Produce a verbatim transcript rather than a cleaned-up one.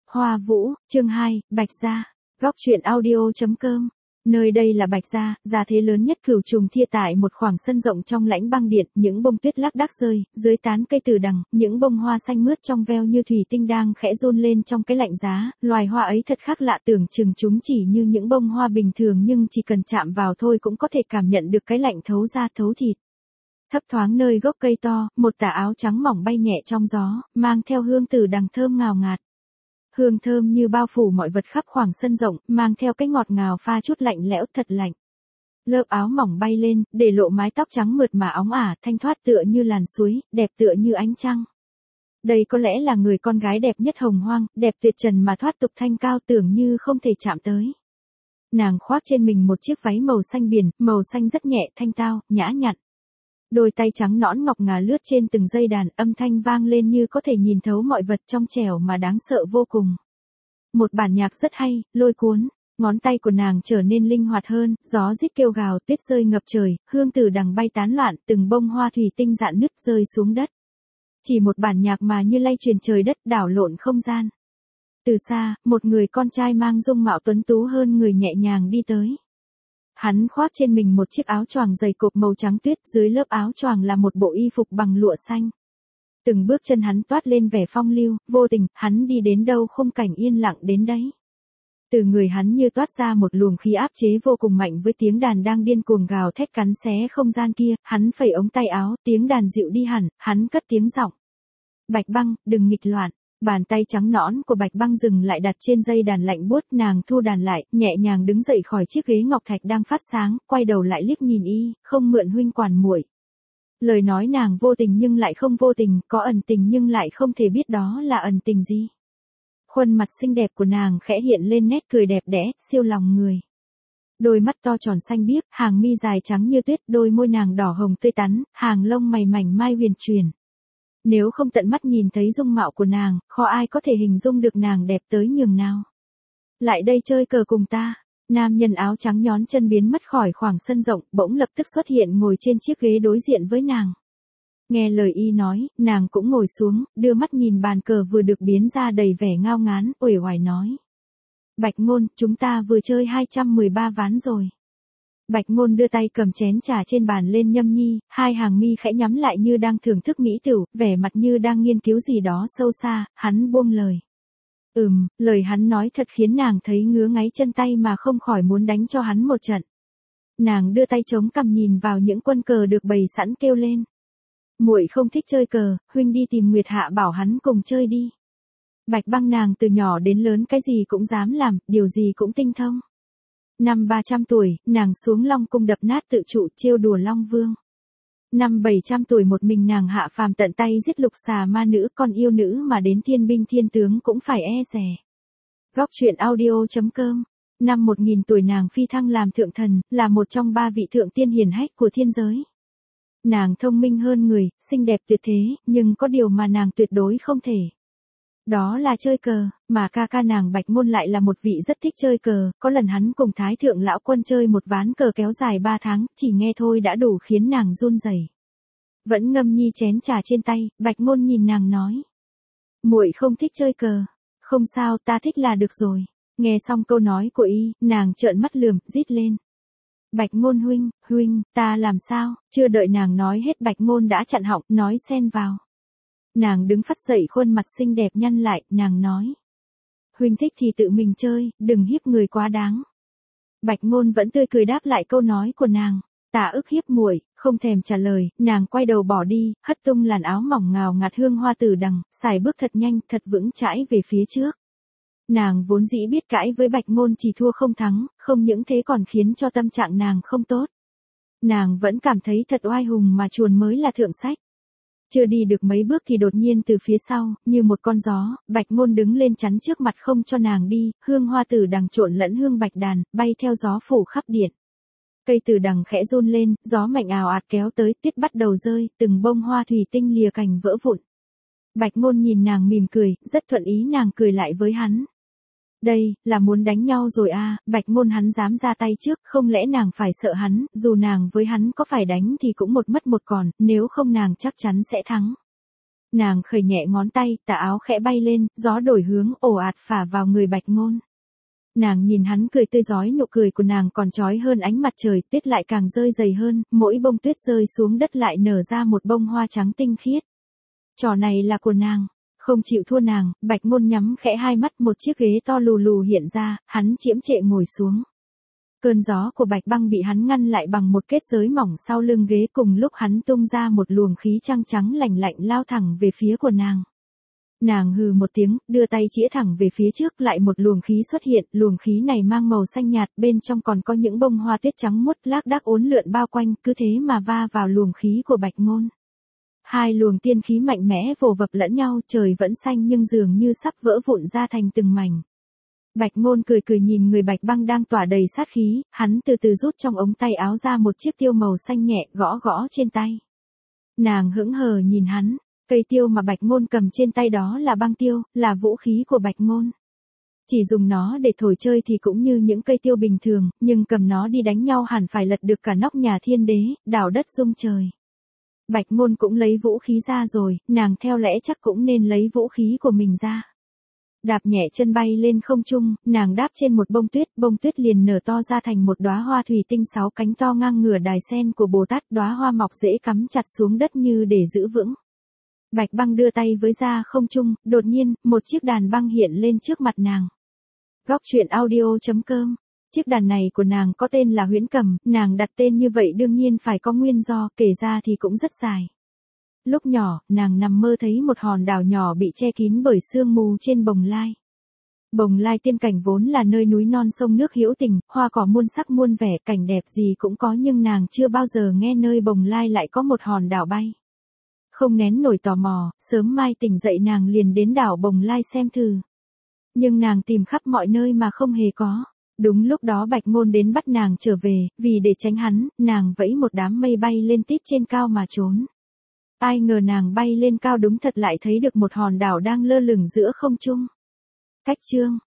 Hoa Vũ, chương hai, Bạch Gia. Góc truyện audio chấm com. Nơi đây là Bạch Gia, gia thế lớn nhất Cửu Trùng Thia tại một khoảng sân rộng trong lãnh băng điện, những bông tuyết lác đác rơi, dưới tán cây từ đằng, những bông hoa xanh mướt trong veo như thủy tinh đang khẽ run lên trong cái lạnh giá, loài hoa ấy thật khác lạ, tưởng chừng chúng chỉ như những bông hoa bình thường nhưng chỉ cần chạm vào thôi cũng có thể cảm nhận được cái lạnh thấu da thấu thịt. Thấp thoáng nơi gốc cây to, một tà áo trắng mỏng bay nhẹ trong gió, mang theo hương từ đằng thơm ngào ngạt. Hương thơm như bao phủ mọi vật khắp khoảng sân rộng, mang theo cái ngọt ngào pha chút lạnh lẽo thật lạnh. Lớp áo mỏng bay lên, để lộ mái tóc trắng mượt mà óng ả, thanh thoát tựa như làn suối, đẹp tựa như ánh trăng. Đây có lẽ là người con gái đẹp nhất Hồng Hoang, đẹp tuyệt trần mà thoát tục thanh cao tưởng như không thể chạm tới. Nàng khoác trên mình một chiếc váy màu xanh biển, màu xanh rất nhẹ, thanh tao, nhã nhặn. Đôi tay trắng nõn ngọc ngà lướt trên từng dây đàn, âm thanh vang lên như có thể nhìn thấu mọi vật, trong trẻo mà đáng sợ vô cùng. Một bản nhạc rất hay, lôi cuốn, ngón tay của nàng trở nên linh hoạt hơn, gió rít kêu gào, tuyết rơi ngập trời, hương từ đằng bay tán loạn, từng bông hoa thủy tinh rạn nứt rơi xuống đất. Chỉ một bản nhạc mà như lay truyền trời đất, đảo lộn không gian. Từ xa, một người con trai mang dung mạo tuấn tú hơn người nhẹ nhàng đi tới. Hắn khoác trên mình một chiếc áo choàng dày cộp màu trắng tuyết, dưới lớp áo choàng là một bộ y phục bằng lụa xanh. Từng bước chân hắn toát lên vẻ phong lưu, vô tình, hắn đi đến đâu khung cảnh yên lặng đến đấy. Từ người hắn như toát ra một luồng khí áp chế vô cùng mạnh, với tiếng đàn đang điên cuồng gào thét cắn xé không gian kia, hắn phẩy ống tay áo, tiếng đàn dịu đi hẳn, hắn cất tiếng giọng. Bạch Băng, đừng nghịch loạn. Bàn tay trắng nõn của Bạch Băng dừng lại đặt trên dây đàn lạnh buốt, nàng thu đàn lại, nhẹ nhàng đứng dậy khỏi chiếc ghế ngọc thạch đang phát sáng, quay đầu lại liếc nhìn y, không mượn huynh quản muội. Lời nói nàng vô tình nhưng lại không vô tình, có ẩn tình nhưng lại không thể biết đó là ẩn tình gì. Khuôn mặt xinh đẹp của nàng khẽ hiện lên nét cười đẹp đẽ, siêu lòng người. Đôi mắt to tròn xanh biếc, hàng mi dài trắng như tuyết, đôi môi nàng đỏ hồng tươi tắn, hàng lông mày mảnh mai huyền truyền. Nếu không tận mắt nhìn thấy dung mạo của nàng, khó ai có thể hình dung được nàng đẹp tới nhường nào. Lại đây chơi cờ cùng ta. Nam nhân áo trắng nhón chân biến mất khỏi khoảng sân rộng, bỗng lập tức xuất hiện ngồi trên chiếc ghế đối diện với nàng. Nghe lời y nói, nàng cũng ngồi xuống, đưa mắt nhìn bàn cờ vừa được biến ra đầy vẻ ngao ngán, uể oải nói. Bạch Ngôn, chúng ta vừa chơi hai trăm mười ba ván rồi. Bạch Ngôn đưa tay cầm chén trà trên bàn lên nhâm nhi, hai hàng mi khẽ nhắm lại như đang thưởng thức mỹ tửu, vẻ mặt như đang nghiên cứu gì đó sâu xa, hắn buông lời. Ừm, lời hắn nói thật khiến nàng thấy ngứa ngáy chân tay mà không khỏi muốn đánh cho hắn một trận. Nàng đưa tay chống cằm nhìn vào những quân cờ được bày sẵn kêu lên. Muội không thích chơi cờ, huynh đi tìm Nguyệt Hạ bảo hắn cùng chơi đi. Bạch Băng nàng từ nhỏ đến lớn cái gì cũng dám làm, điều gì cũng tinh thông. Năm ba trăm tuổi, nàng xuống Long Cung đập nát tự trụ trêu đùa Long Vương. Năm bảy trăm tuổi một mình nàng hạ phàm tận tay giết lục xà ma nữ, con yêu nữ mà đến thiên binh thiên tướng cũng phải e dè. Góc truyện audio chấm com. Năm một nghìn tuổi nàng phi thăng làm thượng thần, là một trong ba vị thượng tiên hiển hách của thiên giới. Nàng thông minh hơn người, xinh đẹp tuyệt thế, nhưng có điều mà nàng tuyệt đối không thể. Đó là chơi cờ, mà ca ca nàng Bạch Ngôn lại là một vị rất thích chơi cờ, có lần hắn cùng Thái Thượng Lão Quân chơi một ván cờ kéo dài ba tháng, chỉ nghe thôi đã đủ khiến nàng run rẩy. Vẫn ngâm nhi chén trà trên tay, Bạch Ngôn nhìn nàng nói. Muội không thích chơi cờ, không sao, ta thích là được rồi. Nghe xong câu nói của y, nàng trợn mắt lườm, rít lên. Bạch Ngôn huynh, huynh, ta làm sao, chưa đợi nàng nói hết Bạch Ngôn đã chặn họng, nói xen vào. Nàng đứng phắt dậy, khuôn mặt xinh đẹp nhăn lại, nàng nói. Huynh thích thì tự mình chơi, đừng hiếp người quá đáng. Bạch Ngôn vẫn tươi cười đáp lại câu nói của nàng. Ta ức hiếp muội, không thèm trả lời, nàng quay đầu bỏ đi, hất tung làn áo mỏng ngào ngạt hương hoa từ đằng, xài bước thật nhanh, thật vững chãi về phía trước. Nàng vốn dĩ biết cãi với Bạch Ngôn chỉ thua không thắng, không những thế còn khiến cho tâm trạng nàng không tốt. Nàng vẫn cảm thấy thật oai hùng mà chuồn mới là thượng sách. Chưa đi được mấy bước thì đột nhiên từ phía sau, như một con gió, Bạch Ngôn đứng lên chắn trước mặt không cho nàng đi, hương hoa tử đằng trộn lẫn hương bạch đàn, bay theo gió phủ khắp điện. Cây tử đằng khẽ run lên, gió mạnh ào ạt kéo tới, tuyết bắt đầu rơi, từng bông hoa thủy tinh lìa cành vỡ vụn. Bạch Ngôn nhìn nàng mỉm cười, rất thuận ý nàng cười lại với hắn. Đây, là muốn đánh nhau rồi à, Bạch Ngôn hắn dám ra tay trước, không lẽ nàng phải sợ hắn, dù nàng với hắn có phải đánh thì cũng một mất một còn, nếu không nàng chắc chắn sẽ thắng. Nàng khởi nhẹ ngón tay, tà áo khẽ bay lên, gió đổi hướng ồ ạt phả vào người Bạch Ngôn. Nàng nhìn hắn cười tươi rói, nụ cười của nàng còn chói hơn ánh mặt trời, tuyết lại càng rơi dày hơn, mỗi bông tuyết rơi xuống đất lại nở ra một bông hoa trắng tinh khiết. Trò này là của nàng, không chịu thua nàng. Bạch Ngôn nhắm khẽ hai mắt, một chiếc ghế to lù lù hiện ra, hắn chiễm trệ ngồi xuống. Cơn gió của Bạch Băng bị hắn ngăn lại bằng một kết giới mỏng sau lưng ghế, cùng lúc hắn tung ra một luồng khí trăng trắng lạnh lạnh lao thẳng về phía của nàng. Nàng hừ một tiếng, đưa tay chĩa thẳng về phía trước, lại một luồng khí xuất hiện, luồng khí này mang màu xanh nhạt, bên trong còn có những bông hoa tuyết trắng muốt lác đác uốn lượn bao quanh, cứ thế mà va vào luồng khí của Bạch Ngôn. Hai luồng tiên khí mạnh mẽ vồ vập lẫn nhau, trời vẫn xanh nhưng dường như sắp vỡ vụn ra thành từng mảnh. Bạch Ngôn cười cười nhìn người Bạch Băng đang tỏa đầy sát khí, hắn từ từ rút trong ống tay áo ra một chiếc tiêu màu xanh nhẹ, gõ gõ trên tay. Nàng hững hờ nhìn hắn, cây tiêu mà Bạch Ngôn cầm trên tay đó là băng tiêu, là vũ khí của Bạch Ngôn. Chỉ dùng nó để thổi chơi thì cũng như những cây tiêu bình thường, nhưng cầm nó đi đánh nhau hẳn phải lật được cả nóc nhà thiên đế, đảo đất rung trời. Bạch Ngôn cũng lấy vũ khí ra rồi, nàng theo lẽ chắc cũng nên lấy vũ khí của mình ra. Đạp nhẹ chân bay lên không trung, nàng đáp trên một bông tuyết, bông tuyết liền nở to ra thành một đóa hoa thủy tinh sáu cánh to ngang ngửa đài sen của Bồ Tát, đóa hoa mọc rễ cắm chặt xuống đất như để giữ vững. Bạch Băng đưa tay với ra không trung, đột nhiên, một chiếc đàn băng hiện lên trước mặt nàng. Góc truyện audio chấm com. Chiếc đàn này của nàng có tên là Huyễn Cầm, nàng đặt tên như vậy đương nhiên phải có nguyên do, kể ra thì cũng rất dài. Lúc nhỏ, nàng nằm mơ thấy một hòn đảo nhỏ bị che kín bởi sương mù trên Bồng Lai. Bồng Lai tiên cảnh vốn là nơi núi non sông nước hữu tình, hoa cỏ muôn sắc muôn vẻ, cảnh đẹp gì cũng có, nhưng nàng chưa bao giờ nghe nơi Bồng Lai lại có một hòn đảo bay. Không nén nổi tò mò, sớm mai tỉnh dậy nàng liền đến đảo Bồng Lai xem thử. Nhưng nàng tìm khắp mọi nơi mà không hề có. Đúng lúc đó Bạch Ngôn đến bắt nàng trở về, vì để tránh hắn, nàng vẫy một đám mây bay lên tít trên cao mà trốn. Ai ngờ nàng bay lên cao đúng thật lại thấy được một hòn đảo đang lơ lửng giữa không trung. Cách chương